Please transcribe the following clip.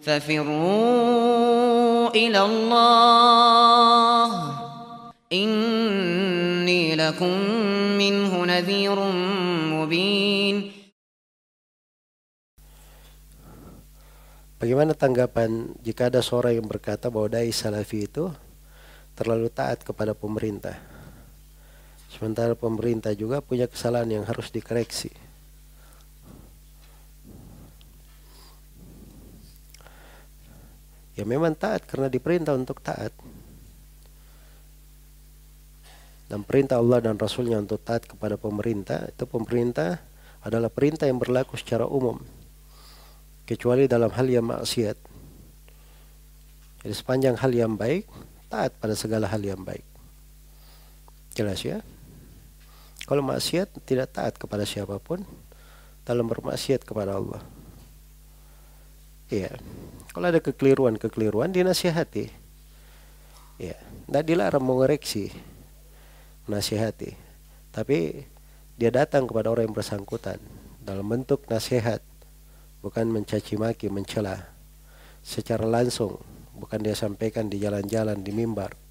ففروا إلى الله إني لكم منه نذير مبين. Bagaimana tanggapan jika ada seorang yang berkata bahwa dai salafi itu terlalu taat kepada pemerintah, sementara pemerintah juga punya kesalahan yang harus dikoreksi? Ya memang taat karena diperintah untuk taat, dan perintah Allah dan Rasulnya untuk taat kepada pemerintah, itu pemerintah adalah perintah yang berlaku secara umum, kecuali dalam hal yang maksiat. Jadi sepanjang hal yang baik, taat pada segala hal yang baik. Jelas ya? Kalau maksiat, tidak taat kepada siapapun dalam bermaksiat kepada Allah. Iya. Kalau ada kekeliruan, dinasihati. Ya, tidak dilarang mengoreksi, menasihati. Tapi dia datang kepada orang yang bersangkutan dalam bentuk nasihat, bukan mencaci maki, mencela secara langsung, bukan dia sampaikan di jalan-jalan, di mimbar.